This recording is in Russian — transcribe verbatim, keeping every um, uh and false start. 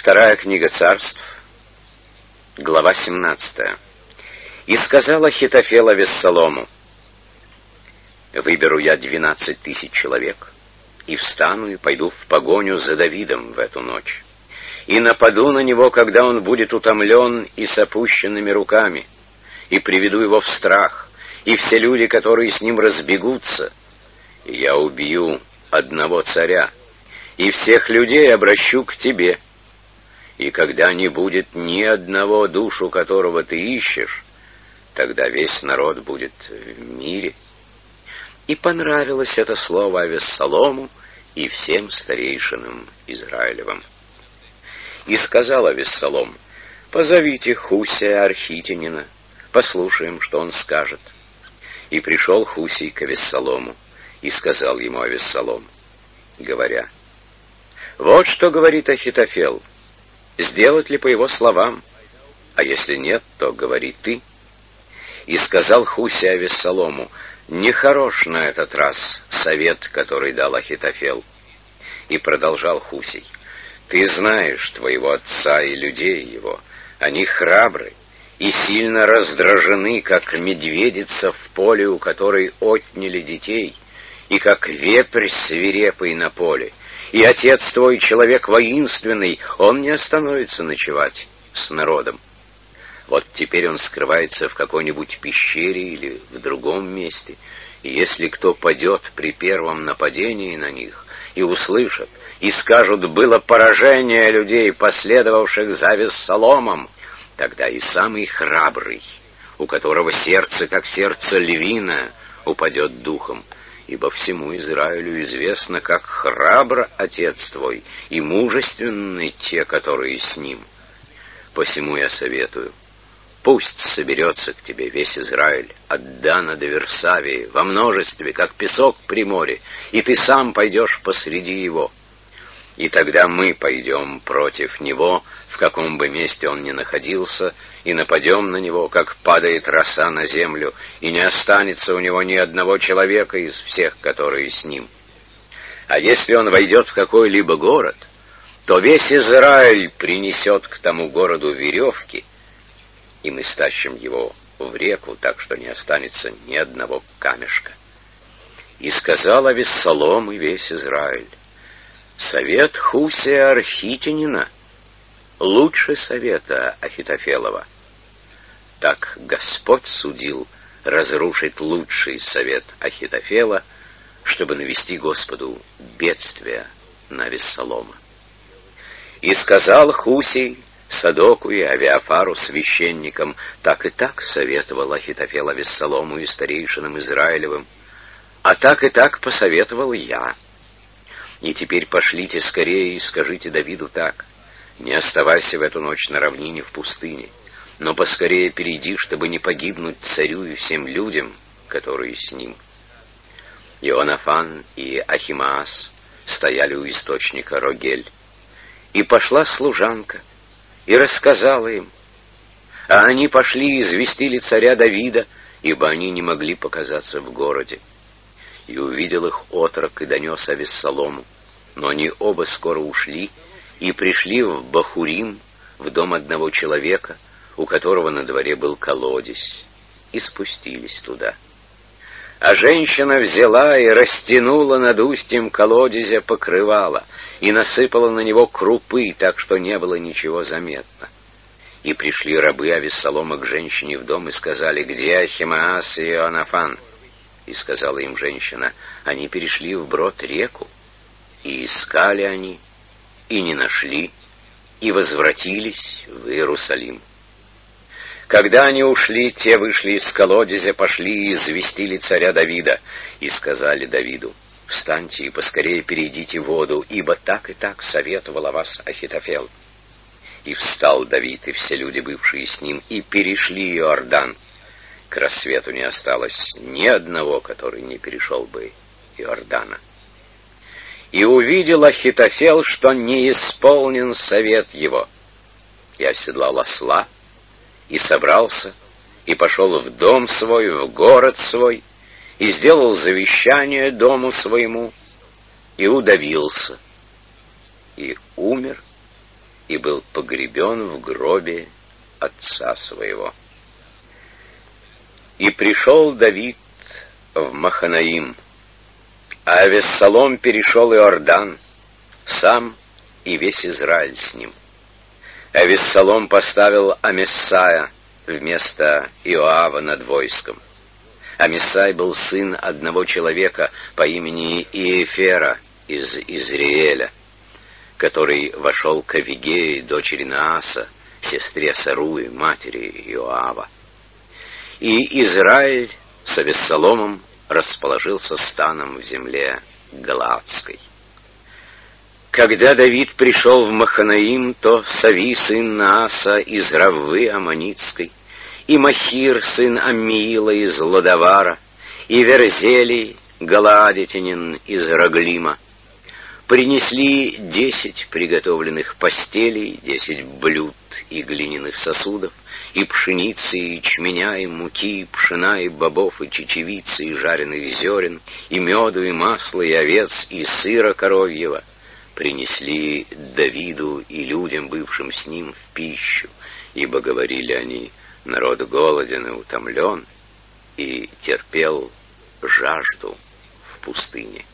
Вторая книга Царств, глава семнадцатая. «И сказал Ахитофел Авессалому: выберу я двенадцать тысяч человек, и встану и пойду в погоню за Давидом в эту ночь, и нападу на него, когда он будет утомлен и с опущенными руками, и приведу его в страх, и все люди, которые с ним разбегутся, и я убью одного царя, и всех людей обращу к тебе. И когда не будет ни одного, душу которого ты ищешь, тогда весь народ будет в мире». И понравилось это слово Авессалому и всем старейшинам Израилевым. И сказал Авессалом: позовите Хусия Архитянина, послушаем, что он скажет. И пришел Хусий к Авессалому, и сказал ему Авессалом, говоря: вот что говорит Ахитофел, сделать ли по его словам, а если нет, то говори ты. И сказал Хусий Авессалому: нехорош на этот раз совет, который дал Ахитофел. И продолжал Хусий: ты знаешь твоего отца и людей его, они храбры и сильно раздражены, как медведица в поле, у которой отняли детей, и как вепрь свирепый на поле. И отец твой человек воинственный, он не остановится ночевать с народом. Вот теперь он скрывается в какой-нибудь пещере или в другом месте, и если кто падет при первом нападении на них, и услышат, и скажут: было поражение людей, последовавших за Авессаломом, тогда и самый храбрый, у которого сердце, как сердце львина, упадет духом. Ибо всему Израилю известно, как храбр отец твой, и мужественны те, которые с ним. Посему я советую: пусть соберется к тебе весь Израиль, от Дана до Версавии, во множестве, как песок при море, и ты сам пойдешь посреди его. И тогда мы пойдем против него, в каком бы месте он ни находился, и нападем на него, как падает роса на землю, и не останется у него ни одного человека из всех, которые с ним. А если он войдет в какой-либо город, то весь Израиль принесет к тому городу веревки, и мы стащим его в реку, так что не останется ни одного камешка. И сказал Авессалом и весь Израиль: совет Хусия Архитянина лучше совета Ахитофелова. Так Господь судил разрушить лучший совет Ахитофела, чтобы навести Господу бедствие на Авессалома. И сказал Хусий Садоку и Авиафару, священникам: так и так советовал Ахитофел Авессалому и старейшинам Израилевым, а так и так посоветовал я. И теперь пошлите скорее и скажите Давиду так: не оставайся в эту ночь на равнине в пустыне, но поскорее перейди, чтобы не погибнуть царю и всем людям, которые с ним. Ионафан и Ахимаас стояли у источника Рогель. И пошла служанка и рассказала им, а они пошли и известили царя Давида, ибо они не могли показаться в городе. И увидел их отрок и донес Авессалому, но они оба скоро ушли и пришли в Бахурим, в дом одного человека, у которого на дворе был колодец, и спустились туда. А женщина взяла и растянула над устьем колодезя покрывало, и насыпала на него крупы, так что не было ничего заметно. И пришли рабы Авессалома к женщине в дом и сказали: где Ахимаас и Ионафан? И сказала им женщина: они перешли вброд реку. И искали они, и не нашли, и возвратились в Иерусалим. Когда они ушли, те вышли из колодезя, пошли и известили царя Давида, и сказали Давиду: встаньте и поскорее перейдите воду, ибо так и так советовал о вас Ахитофел. И встал Давид, и все люди, бывшие с ним, и перешли Иордан. К рассвету не осталось ни одного, который не перешел бы Иордана. И увидел Ахитофел, что не исполнен совет его, и оседлал осла, и собрался, и пошел в дом свой, в город свой, и сделал завещание дому своему, и удавился, и умер, и был погребен в гробе отца своего. И пришел Давид в Маханаим, а Авессалом перешел Иордан, сам и весь Израиль с ним. Авессалом поставил Амесая вместо Иоава над войском. Амесай был сын одного человека по имени Иефера из Изриэля, который вошел к Авигее, дочери Нааса, сестре Саруи, матери Иоава. И Израиль с Авессаломом расположился станом в земле Галаадской. Когда Давид пришел в Маханаим, то Сави, сын Нааса, из Раввы Аммонитской, и Махир, сын Аммиила, из Лодавара, и Верзелий, галаадитянин, из Раглима, принесли десять приготовленных постелей, десять блюд и глиняных сосудов, и пшеницы, и ячменя, и муки, и пшена, и бобов, и чечевицы, и жареных зерен, и меду, и масла, и овец, и сыра коровьего, принесли Давиду и людям, бывшим с ним, в пищу, ибо, говорили они, народ голоден и утомлен, и терпел жажду в пустыне.